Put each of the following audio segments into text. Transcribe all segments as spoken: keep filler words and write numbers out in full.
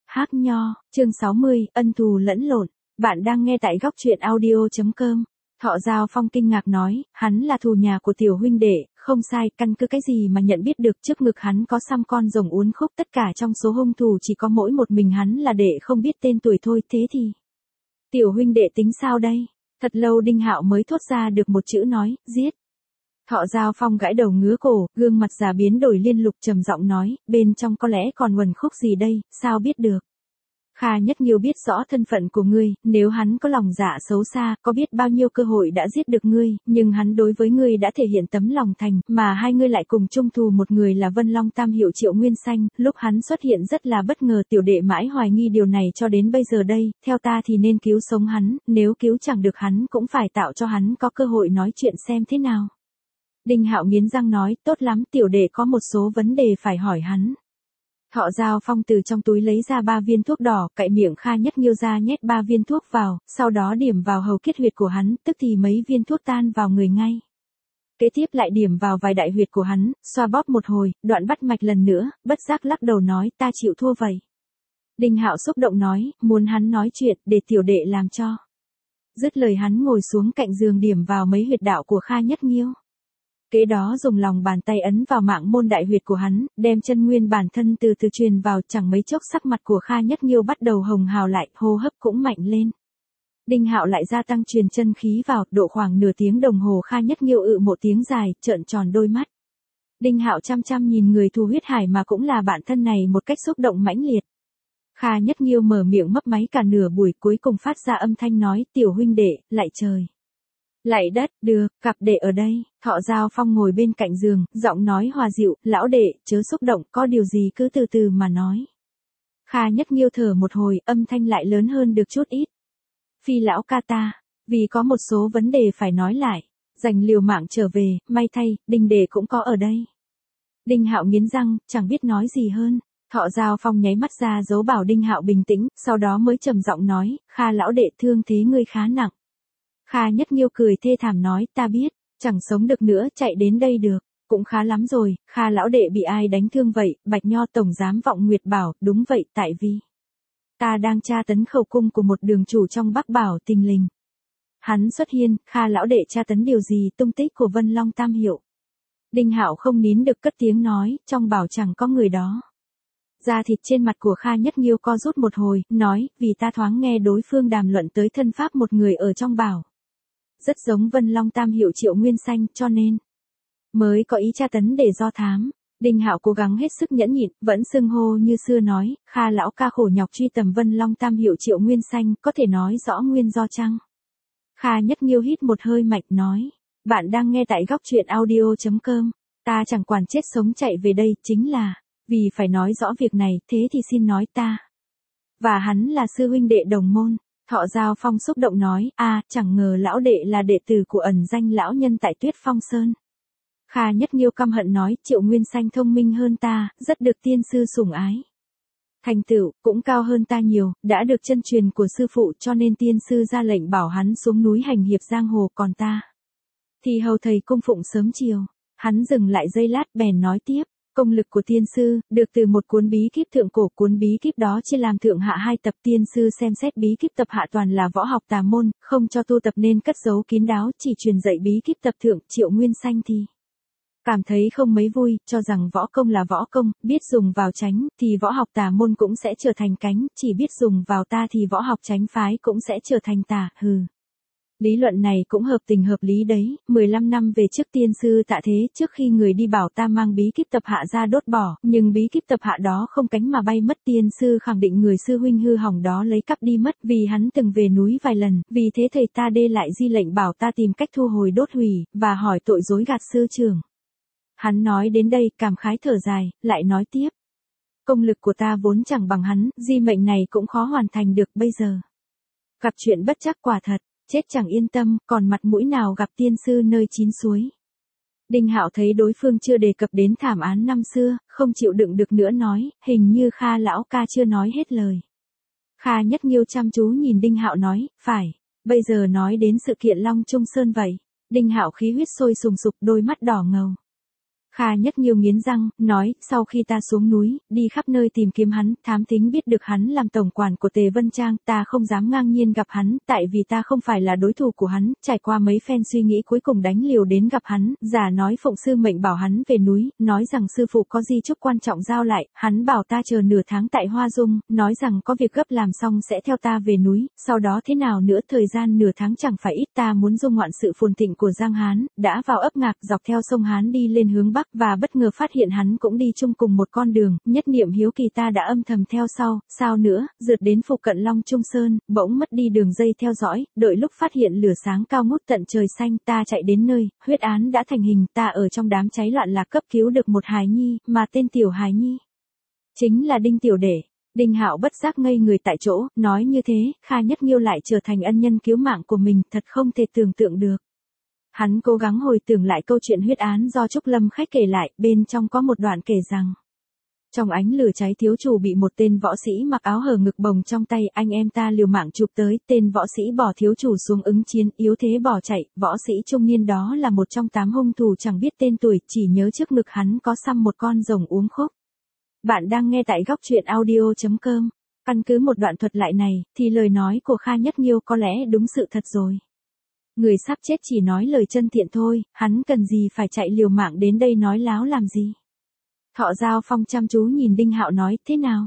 Hắc Nho, chương sáu mươi, ân thù lẫn lộn. Bạn đang nghe tại góc truyện audio.com. Thọ Giao Phong kinh ngạc nói, hắn là thù nhà của tiểu huynh đệ, không sai, căn cứ cái gì mà nhận biết được trước ngực hắn có xăm con rồng uốn khúc, tất cả trong số hung thủ chỉ có mỗi một mình hắn là đệ không biết tên tuổi thôi, thế thì. Tiểu huynh đệ tính sao đây? Thật lâu Đinh Hạo mới thốt ra được một chữ nói, giết. Thọ Giao Phong gãi đầu ngứa cổ, gương mặt già biến đổi liên lục trầm giọng nói, bên trong có lẽ còn uẩn khúc gì đây, sao biết được. Kha Nhất Nghiêu biết rõ thân phận của ngươi, nếu hắn có lòng dạ xấu xa, có biết bao nhiêu cơ hội đã giết được ngươi, nhưng hắn đối với ngươi đã thể hiện tấm lòng thành, mà hai ngươi lại cùng chung thù một người là Vân Long Tam Hiệu Triệu Nguyên Xanh, lúc hắn xuất hiện rất là bất ngờ, tiểu đệ mãi hoài nghi điều này cho đến bây giờ đây, theo ta thì nên cứu sống hắn, nếu cứu chẳng được hắn cũng phải tạo cho hắn có cơ hội nói chuyện xem thế nào. Đinh Hạo nghiến răng nói, tốt lắm, tiểu đệ có một số vấn đề phải hỏi hắn. Thọ Giao Phong từ trong túi lấy ra ba viên thuốc đỏ, cạy miệng Kha Nhất Nghiêu ra nhét ba viên thuốc vào, sau đó điểm vào hầu kết huyệt của hắn, tức thì mấy viên thuốc tan vào người ngay. Kế tiếp lại điểm vào vài đại huyệt của hắn, xoa bóp một hồi, đoạn bắt mạch lần nữa, bất giác lắc đầu nói, ta chịu thua vậy. Đinh Hạo xúc động nói, muốn hắn nói chuyện, để tiểu đệ làm cho. Dứt lời hắn ngồi xuống cạnh giường điểm vào mấy huyệt đạo của Kha Nhất Nghiêu. Kế đó dùng lòng bàn tay ấn vào mạng môn đại huyệt của hắn, đem chân nguyên bản thân từ từ truyền vào, chẳng mấy chốc sắc mặt của Kha Nhất Nghiêu bắt đầu hồng hào lại, hô hấp cũng mạnh lên. Đinh Hạo lại gia tăng truyền chân khí vào, độ khoảng nửa tiếng đồng hồ Kha Nhất Nghiêu ự một tiếng dài, trợn tròn đôi mắt. Đinh Hạo chăm chăm nhìn người thù huyết hải mà cũng là bạn thân này một cách xúc động mãnh liệt. Kha Nhất Nghiêu mở miệng mấp máy cả nửa buổi, cuối cùng phát ra âm thanh nói, tiểu huynh đệ, lạy trời. Lạy đất, được, cặp đệ ở đây. Thọ Giao Phong ngồi bên cạnh giường, giọng nói hòa dịu, lão đệ, chớ xúc động, có điều gì cứ từ từ mà nói. Kha Nhất Nghiêu thở một hồi, âm thanh lại lớn hơn được chút ít. Phi lão ca ta, vì có một số vấn đề phải nói lại, dành liều mạng trở về, may thay, Đinh đệ cũng có ở đây. Đinh Hạo nghiến răng, chẳng biết nói gì hơn. Thọ Giao Phong nháy mắt ra dấu bảo Đinh Hạo bình tĩnh, sau đó mới trầm giọng nói, Kha lão đệ thương thế ngươi khá nặng. Kha Nhất Nghiêu cười thê thảm nói, ta biết, chẳng sống được nữa, chạy đến đây được, cũng khá lắm rồi. Kha lão đệ bị ai đánh thương vậy? Bạch Nho tổng giám Vọng Nguyệt bảo, đúng vậy, tại vì ta đang tra tấn khẩu cung của một đường chủ trong Bắc Bảo Tình Lình. Hắn xuất hiện, Kha lão đệ tra tấn điều gì? Tung tích của Vân Long Tam Hiệu. Đinh Hạo không nín được cất tiếng nói, trong bảo chẳng có người đó. Da thịt trên mặt của Kha Nhất Nghiêu co rút một hồi, nói, vì ta thoáng nghe đối phương đàm luận tới thân pháp một người ở trong bảo. Rất giống Vân Long Tam Hiệu Triệu Nguyên Xanh, cho nên mới có ý tra tấn để do thám. Đinh Hạo cố gắng hết sức nhẫn nhịn, vẫn xưng hô như xưa nói, Kha lão ca khổ nhọc truy tầm Vân Long Tam Hiệu Triệu Nguyên Xanh, có thể nói rõ nguyên do chăng? Kha Nhất Nghiêu hít một hơi mạnh nói, bạn đang nghe tại góc truyện audio.com, ta chẳng quản chết sống chạy về đây, chính là vì phải nói rõ việc này, thế thì xin nói ta và hắn là sư huynh đệ đồng môn. Thọ Giao Phong xúc động nói, a, chẳng ngờ lão đệ là đệ tử của ẩn danh lão nhân tại Tuyết Phong Sơn. Kha Nhất Nghiêu căm hận nói, Triệu Nguyên Xanh thông minh hơn ta, rất được tiên sư sủng ái. Thành tựu, cũng cao hơn ta nhiều, đã được chân truyền của sư phụ, cho nên tiên sư ra lệnh bảo hắn xuống núi hành hiệp giang hồ, còn ta thì hầu thầy cung phụng sớm chiều. Hắn dừng lại giây lát bèn nói tiếp. Công lực của tiên sư, được từ một cuốn bí kíp thượng cổ, cuốn bí kíp đó chia làm thượng hạ hai tập, tiên sư xem xét bí kíp tập hạ toàn là võ học tà môn, không cho tu tập nên cất giấu kín đáo, chỉ truyền dạy bí kíp tập thượng. Triệu Nguyên Xanh thì cảm thấy không mấy vui, cho rằng võ công là võ công, biết dùng vào tránh, thì võ học tà môn cũng sẽ trở thành cánh, chỉ biết dùng vào ta thì võ học tránh phái cũng sẽ trở thành tà, hừ. Lý luận này cũng hợp tình hợp lý đấy, mười lăm năm về trước tiên sư tạ thế, trước khi người đi bảo ta mang bí kíp tập hạ ra đốt bỏ, nhưng bí kíp tập hạ đó không cánh mà bay mất, tiên sư khẳng định người sư huynh hư hỏng đó lấy cắp đi mất, vì hắn từng về núi vài lần, vì thế thầy ta đê lại di lệnh bảo ta tìm cách thu hồi đốt hủy, và hỏi tội dối gạt sư trưởng. Hắn nói đến đây, cảm khái thở dài, lại nói tiếp. Công lực của ta vốn chẳng bằng hắn, di mệnh này cũng khó hoàn thành được bây giờ. Gặp chuyện bất trắc quả thật. Chết chẳng yên tâm, còn mặt mũi nào gặp tiên sư nơi chín suối. Đinh Hạo thấy đối phương chưa đề cập đến thảm án năm xưa, không chịu đựng được nữa nói, hình như Kha lão ca chưa nói hết lời. Kha Nhất Nghiêu chăm chú nhìn Đinh Hạo nói, phải, bây giờ nói đến sự kiện Long Trung Sơn vậy. Đinh Hạo khí huyết sôi sùng sục, đôi mắt đỏ ngầu. Kha Nhất Nghiêu nghiến răng, nói, sau khi ta xuống núi, đi khắp nơi tìm kiếm hắn, thám thính biết được hắn làm tổng quản của Tề Vân Trang, ta không dám ngang nhiên gặp hắn, tại vì ta không phải là đối thủ của hắn, trải qua mấy phen suy nghĩ cuối cùng đánh liều đến gặp hắn, giả nói phụng sư mệnh bảo hắn về núi, nói rằng sư phụ có di chúc quan trọng giao lại, hắn bảo ta chờ nửa tháng tại Hoa Dung, nói rằng có việc gấp làm xong sẽ theo ta về núi, sau đó thế nào nữa thời gian nửa tháng chẳng phải ít, ta muốn dung ngoạn sự phồn thịnh của Giang Hán, đã vào ấp Ngạc dọc theo sông Hán đi lên hướng Bắc và bất ngờ phát hiện hắn cũng đi chung cùng một con đường, nhất niệm hiếu kỳ ta đã âm thầm theo sau, sao nữa, rượt đến phụ cận Long Trung Sơn, bỗng mất đi đường dây theo dõi, đợi lúc phát hiện lửa sáng cao ngút tận trời xanh, ta chạy đến nơi, huyết án đã thành hình, ta ở trong đám cháy loạn lạc cấp cứu được một hài nhi, mà tên tiểu hài nhi chính là Đinh Tiểu Đệ. Đinh Hạo bất giác ngây người tại chỗ, nói như thế, Kha Nhất Nghiêu lại trở thành ân nhân cứu mạng của mình, thật không thể tưởng tượng được. Hắn cố gắng hồi tưởng lại câu chuyện huyết án do Trúc Lâm khách kể lại, bên trong có một đoạn kể rằng, trong ánh lửa cháy thiếu chủ bị một tên võ sĩ mặc áo hở ngực bồng trong tay, anh em ta liều mạng chụp tới, tên võ sĩ bỏ thiếu chủ xuống ứng chiến, yếu thế bỏ chạy, võ sĩ trung niên đó là một trong tám hung thủ chẳng biết tên tuổi, chỉ nhớ trước ngực hắn có xăm một con rồng uống khúc. Bạn đang nghe tại góc truyện audio.com. Căn cứ một đoạn thuật lại này, thì lời nói của Kha Nhất Nghiêu có lẽ đúng sự thật rồi. Người sắp chết chỉ nói lời chân thiện thôi, hắn cần gì phải chạy liều mạng đến đây nói láo làm gì. Thọ Giao Phong chăm chú nhìn Đinh Hạo nói, thế nào?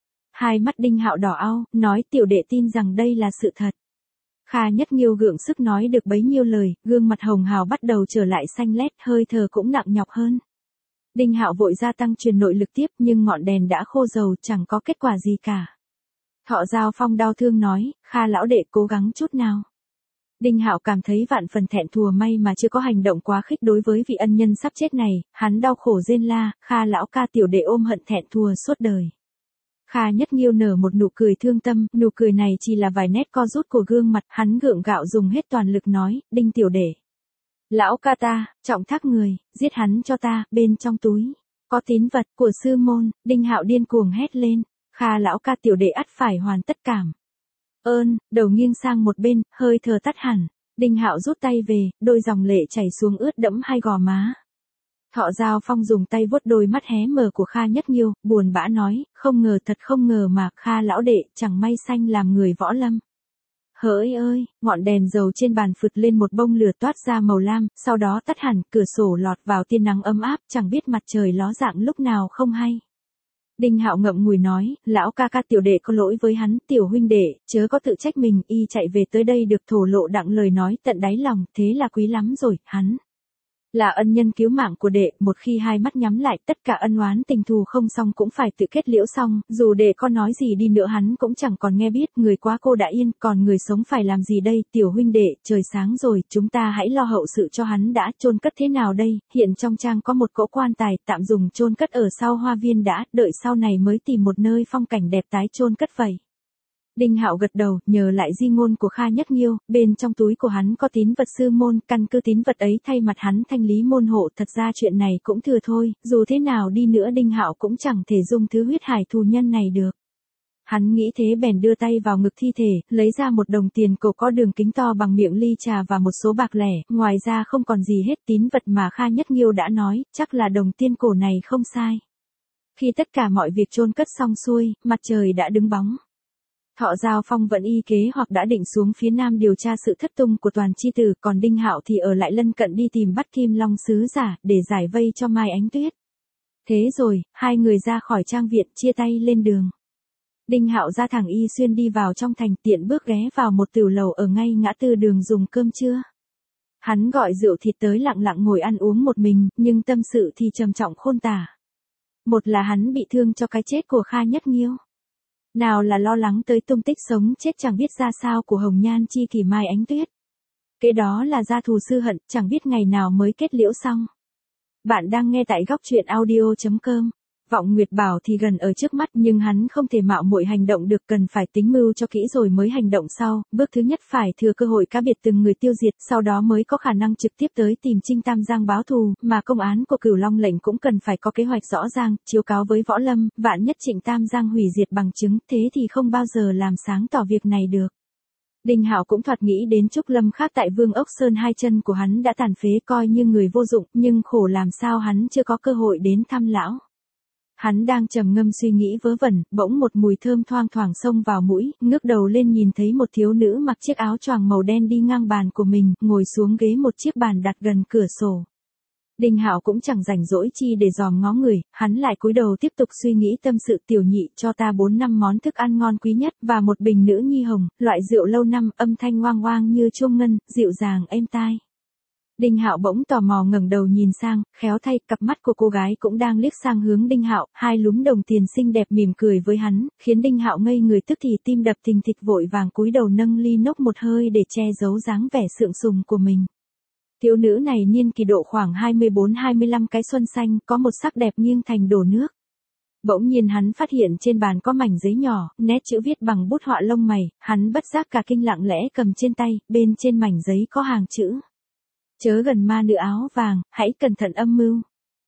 Hai mắt Đinh Hạo đỏ au, nói tiểu đệ tin rằng đây là sự thật. Kha Nhất Nghiêu gượng sức nói được bấy nhiêu lời, gương mặt hồng hào bắt đầu trở lại xanh lét, hơi thở cũng nặng nhọc hơn. Đinh Hạo vội gia tăng truyền nội lực tiếp nhưng ngọn đèn đã khô dầu, chẳng có kết quả gì cả. Thọ Giao Phong đau thương nói, Kha lão đệ cố gắng chút nào. Đinh Hạo cảm thấy vạn phần thẹn thùa, may mà chưa có hành động quá khích đối với vị ân nhân sắp chết này, hắn đau khổ rên la, Kha lão ca tiểu đệ ôm hận thẹn thùa suốt đời. Kha Nhất Nghiêu nở một nụ cười thương tâm, nụ cười này chỉ là vài nét co rút của gương mặt, hắn gượng gạo dùng hết toàn lực nói, Đinh tiểu đệ. Lão ca ta, trọng thác người, giết hắn cho ta, bên trong túi có tín vật của sư môn. Đinh Hạo điên cuồng hét lên, Kha lão ca tiểu đệ ắt phải hoàn tất cảm ơn, đầu nghiêng sang một bên, hơi thở tắt hẳn. Đinh Hạo rút tay về, đôi dòng lệ chảy xuống ướt đẫm hai gò má. Thọ Giao Phong dùng tay vuốt đôi mắt hé mờ của Kha Nhất Nghiêu, buồn bã nói, không ngờ thật không ngờ mà Kha lão đệ chẳng may sanh làm người võ lâm. Hỡi ơi, ngọn đèn dầu trên bàn phụt lên một bông lửa toát ra màu lam, sau đó tắt hẳn, cửa sổ lọt vào tia nắng ấm áp, chẳng biết mặt trời ló dạng lúc nào không hay. Đinh Hạo ngậm ngùi nói, lão ca ca tiểu đệ có lỗi với hắn, tiểu huynh đệ, chớ có tự trách mình, y chạy về tới đây được thổ lộ đặng lời nói tận đáy lòng, thế là quý lắm rồi, hắn là ân nhân cứu mạng của đệ, một khi hai mắt nhắm lại tất cả ân oán tình thù không xong cũng phải tự kết liễu xong, dù đệ có nói gì đi nữa hắn cũng chẳng còn nghe biết, người quá cô đã yên, còn người sống phải làm gì đây, tiểu huynh đệ, trời sáng rồi, chúng ta hãy lo hậu sự cho hắn đã, chôn cất thế nào đây, hiện trong trang có một cỗ quan tài, tạm dùng chôn cất ở sau hoa viên đã, đợi sau này mới tìm một nơi phong cảnh đẹp tái chôn cất vậy. Đinh Hạo gật đầu, nhờ lại di ngôn của Kha Nhất Nghiêu, bên trong túi của hắn có tín vật sư môn, căn cứ tín vật ấy thay mặt hắn thanh lý môn hộ, thật ra chuyện này cũng thừa thôi, dù thế nào đi nữa Đinh Hạo cũng chẳng thể dung thứ huyết hải thù nhân này được. Hắn nghĩ thế bèn đưa tay vào ngực thi thể, lấy ra một đồng tiền cổ có đường kính to bằng miệng ly trà và một số bạc lẻ, ngoài ra không còn gì hết, tín vật mà Kha Nhất Nghiêu đã nói, chắc là đồng tiên cổ này không sai. Khi tất cả mọi việc chôn cất xong xuôi, mặt trời đã đứng bóng. Thọ Giao Phong vẫn y kế hoặc đã định xuống phía nam điều tra sự thất tung của toàn chi tử, còn Đinh Hạo thì ở lại lân cận đi tìm bắt Kim Long sứ giả, để giải vây cho Mai Ánh Tuyết. Thế rồi, hai người ra khỏi trang viện, chia tay lên đường. Đinh Hạo ra thẳng y xuyên đi vào trong thành, tiện bước ghé vào một tửu lầu ở ngay ngã tư đường dùng cơm trưa. Hắn gọi rượu thịt tới lặng lặng ngồi ăn uống một mình, nhưng tâm sự thì trầm trọng khôn tả. Một là hắn bị thương cho cái chết của Kha Nhất Nghiêu. Nào là lo lắng tới tung tích sống chết chẳng biết ra sao của Hồng Nhan chi kỷ Mai Ánh Tuyết. Kế đó là gia thù sư hận, chẳng biết ngày nào mới kết liễu xong. Bạn đang nghe tại góc truyện audio.com. Vọng Nguyệt Bảo thì gần ở trước mắt nhưng hắn không thể mạo muội hành động được, cần phải tính mưu cho kỹ rồi mới hành động sau. Bước thứ nhất phải thừa cơ hội cá biệt từng người tiêu diệt, sau đó mới có khả năng trực tiếp tới tìm Trinh Tam Giang báo thù, mà công án của Cửu Long lệnh cũng cần phải có kế hoạch rõ ràng, chiếu cáo với Võ Lâm, vạn nhất Trịnh Tam Giang hủy diệt bằng chứng, thế thì không bao giờ làm sáng tỏ việc này được. Đinh Hạo cũng thoạt nghĩ đến Trúc Lâm khác tại Vương Ốc Sơn, hai chân của hắn đã tàn phế coi như người vô dụng, nhưng khổ làm sao hắn chưa có cơ hội đến thăm lão. Hắn đang trầm ngâm suy nghĩ vớ vẩn, bỗng một mùi thơm thoang thoảng xông vào mũi, ngước đầu lên nhìn thấy một thiếu nữ mặc chiếc áo choàng màu đen đi ngang bàn của mình, ngồi xuống ghế một chiếc bàn đặt gần cửa sổ. Đinh Hạo cũng chẳng rảnh rỗi chi để dòm ngó người, hắn lại cúi đầu tiếp tục suy nghĩ tâm sự. Tiểu nhị, cho ta bốn năm món thức ăn ngon quý nhất và một bình nữ nhi hồng, loại rượu lâu năm, âm thanh oang oang như chuông ngân, dịu dàng êm tai. Đinh Hạo bỗng tò mò ngẩng đầu nhìn sang, khéo thay, cặp mắt của cô gái cũng đang liếc sang hướng Đinh Hạo, hai lúm đồng tiền xinh đẹp mỉm cười với hắn, khiến Đinh Hạo ngây người, tức thì tim đập thình thịch, vội vàng cúi đầu nâng ly nốc một hơi để che giấu dáng vẻ sượng sùng của mình. Thiếu nữ này niên kỳ độ khoảng hai mươi bốn hai mươi lăm, cái xuân xanh, có một sắc đẹp nghiêng thành đổ nước. Bỗng nhiên hắn phát hiện trên bàn có mảnh giấy nhỏ, nét chữ viết bằng bút họa lông mày, hắn bất giác cả kinh, lặng lẽ cầm trên tay, bên trên mảnh giấy có hàng chữ. Chớ gần ma nữ áo vàng, hãy cẩn thận âm mưu.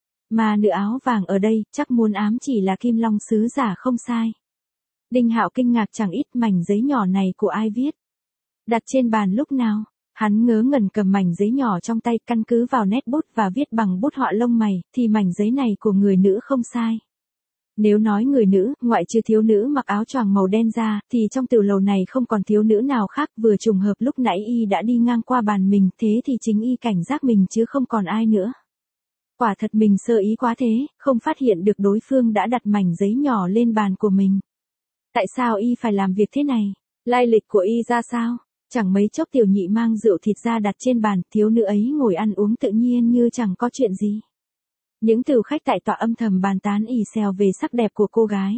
Ma nữ áo vàng ở đây, chắc muốn ám chỉ là Kim Long sứ giả không sai. Đinh Hạo kinh ngạc chẳng ít, mảnh giấy nhỏ này của ai viết? Đặt trên bàn lúc nào? Hắn ngớ ngẩn cầm mảnh giấy nhỏ trong tay, căn cứ vào nét bút và viết bằng bút họa lông mày, thì mảnh giấy này của người nữ không sai. Nếu nói người nữ, ngoại trừ thiếu nữ mặc áo choàng màu đen ra, thì trong tiểu lầu này không còn thiếu nữ nào khác. Vừa trùng hợp lúc nãy y đã đi ngang qua bàn mình, thế thì chính y cảnh giác mình chứ không còn ai nữa. Quả thật mình sơ ý quá thế, không phát hiện được đối phương đã đặt mảnh giấy nhỏ lên bàn của mình. Tại sao y phải làm việc thế này? Lai lịch của y ra sao? Chẳng mấy chốc tiểu nhị mang rượu thịt ra đặt trên bàn, thiếu nữ ấy ngồi ăn uống tự nhiên như chẳng có chuyện gì. Những từ khách tại tọa âm thầm bàn tán ì xèo về sắc đẹp của cô gái.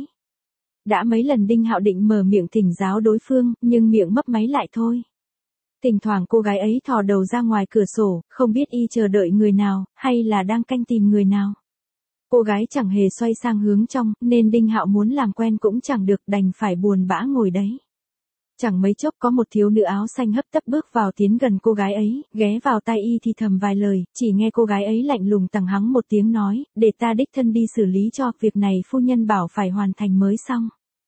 Đã mấy lần Đinh Hạo định mở miệng thỉnh giáo đối phương, nhưng miệng mấp máy lại thôi. Thỉnh thoảng cô gái ấy thò đầu ra ngoài cửa sổ, không biết y chờ đợi người nào, hay là đang canh tìm người nào. Cô gái chẳng hề xoay sang hướng trong, nên Đinh Hạo muốn làm quen cũng chẳng được, đành phải buồn bã ngồi đấy. Chẳng mấy chốc có một thiếu nữ áo xanh hấp tấp bước vào, tiến gần cô gái ấy, ghé vào tai y thì thầm vài lời, chỉ nghe cô gái ấy lạnh lùng tằng hắng một tiếng nói, để ta đích thân đi xử lý cho, việc này phu nhân bảo phải hoàn thành mới xong.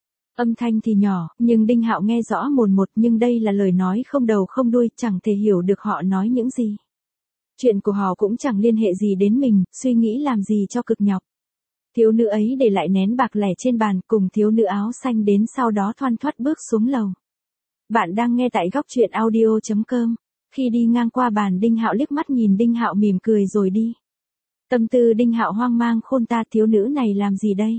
Âm thanh thì nhỏ, nhưng Đinh Hạo nghe rõ mồn một, nhưng đây là lời nói không đầu không đuôi, chẳng thể hiểu được họ nói những gì. Chuyện của họ cũng chẳng liên hệ gì đến mình, suy nghĩ làm gì cho cực nhọc. Thiếu nữ ấy để lại nén bạc lẻ trên bàn, cùng thiếu nữ áo xanh đến sau đó thoăn thoắt bước xuống lầu. Bạn đang nghe tại góc truyện audio chấm com. Khi đi ngang qua bàn, Đinh Hạo liếc mắt nhìn Đinh Hạo mỉm cười rồi đi. Tâm tư Đinh Hạo hoang mang khôn ta, thiếu nữ này làm gì đây?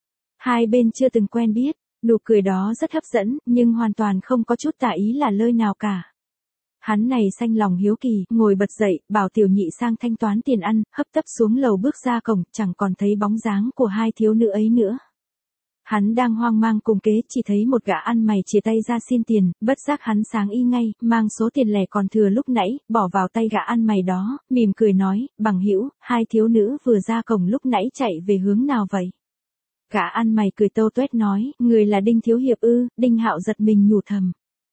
Hai bên chưa từng quen biết, nụ cười đó rất hấp dẫn, nhưng hoàn toàn không có chút tà ý là lơi nào cả. Hắn này xanh lòng hiếu kỳ, ngồi bật dậy, bảo tiểu nhị sang thanh toán tiền ăn, hấp tấp xuống lầu bước ra cổng, chẳng còn thấy bóng dáng của hai thiếu nữ ấy nữa. Hắn đang hoang mang cùng kế, chỉ thấy một gã ăn mày chìa tay ra xin tiền, bất giác hắn sáng y ngay, mang số tiền lẻ còn thừa lúc nãy, bỏ vào tay gã ăn mày đó, mỉm cười nói, bằng hữu, hai thiếu nữ vừa ra cổng lúc nãy chạy về hướng nào vậy? Gã ăn mày cười tâu tuét nói, người là Đinh thiếu hiệp ư? Đinh Hạo giật mình nhủ thầm.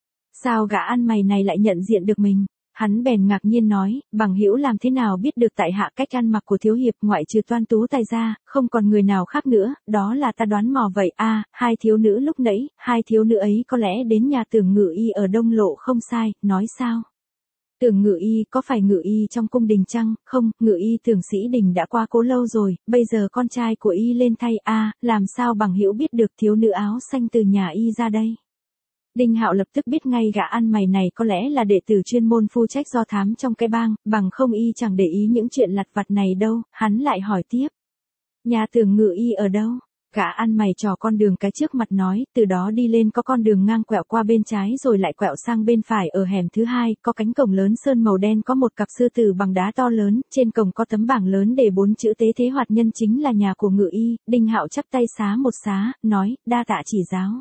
Sao gã ăn mày này lại nhận diện được mình? Hắn bèn ngạc nhiên nói, bằng hữu làm thế nào biết được tại hạ cách ăn mặc của thiếu hiệp, ngoại trừ Toan Tú Tài ra, không còn người nào khác nữa, đó là ta đoán mò vậy. A, à, hai thiếu nữ lúc nãy, hai thiếu nữ ấy có lẽ đến nhà Tưởng Ngự Y ở Đông Lộ không sai, nói sao? Tưởng Ngự Y có phải Ngự Y trong cung đình chăng? Không, Ngự Y Tưởng Sĩ Đình đã qua cố lâu rồi, bây giờ con trai của Y lên thay. A, à, làm sao bằng hữu biết được thiếu nữ áo xanh từ nhà Y ra đây? Đinh Hạo lập tức biết ngay gã ăn mày này có lẽ là đệ tử chuyên môn phụ trách do thám trong cái bang, bằng không y chẳng để ý những chuyện lặt vặt này đâu. Hắn lại hỏi tiếp. Nhà Tưởng Ngự Y ở đâu? Gã ăn mày trò con đường cái trước mặt nói, từ đó đi lên có con đường ngang quẹo qua bên trái rồi lại quẹo sang bên phải, ở hẻm thứ hai, có cánh cổng lớn sơn màu đen, có một cặp sư tử bằng đá to lớn, trên cổng có tấm bảng lớn để bốn chữ Tế Thế Hoạt Nhân, chính là nhà của Ngự Y. Đinh Hạo chắp tay xá một xá, nói, đa tạ chỉ giáo.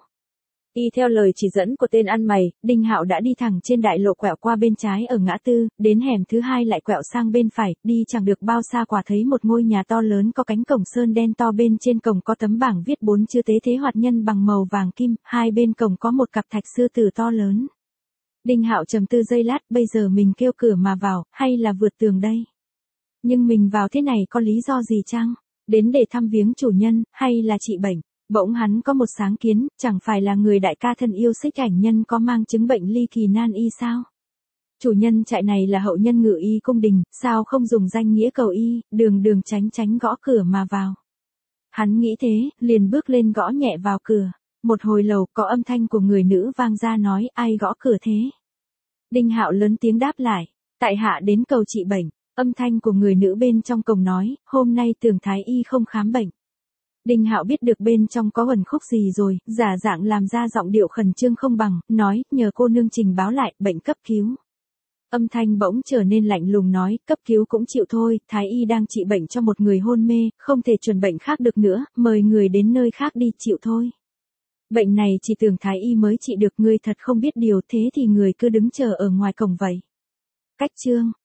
Y theo lời chỉ dẫn của tên ăn mày, Đinh Hạo đã đi thẳng trên đại lộ, quẹo qua bên trái ở ngã tư, đến hẻm thứ hai lại quẹo sang bên phải, đi chẳng được bao xa quả thấy một ngôi nhà to lớn có cánh cổng sơn đen to, bên trên cổng có tấm bảng viết bốn chữ Tế Thế Hoạt Nhân bằng màu vàng kim, hai bên cổng có một cặp thạch sư tử to lớn. Đinh Hạo trầm tư giây lát, bây giờ mình kêu cửa mà vào, hay là vượt tường đây? Nhưng mình vào thế này có lý do gì chăng? Đến để thăm viếng chủ nhân, hay là trị bệnh? Bỗng hắn có một sáng kiến, chẳng phải là người đại ca thân yêu Xích Ảnh Nhân có mang chứng bệnh ly kỳ nan y sao? Chủ nhân trại này là hậu nhân Ngự Y cung đình, sao không dùng danh nghĩa cầu y, đường đường tránh tránh gõ cửa mà vào. Hắn nghĩ thế, liền bước lên gõ nhẹ vào cửa. Một hồi lâu có âm thanh của người nữ vang ra nói ai gõ cửa thế. Đinh Hạo lớn tiếng đáp lại, tại hạ đến cầu trị bệnh. Âm thanh của người nữ bên trong cổng nói, hôm nay Tưởng thái y không khám bệnh. Đinh Hạo biết được bên trong có uẩn khúc gì rồi, giả dạng làm ra giọng điệu khẩn trương không bằng, nói, nhờ cô nương trình báo lại, bệnh cấp cứu. Âm thanh bỗng trở nên lạnh lùng nói, cấp cứu cũng chịu thôi, thái y đang trị bệnh cho một người hôn mê, không thể chuẩn bệnh khác được nữa, mời người đến nơi khác đi chịu thôi. Bệnh này chỉ Tưởng thái y mới trị được, ngươi thật không biết điều, thế thì người cứ đứng chờ ở ngoài cổng vậy. Cách chương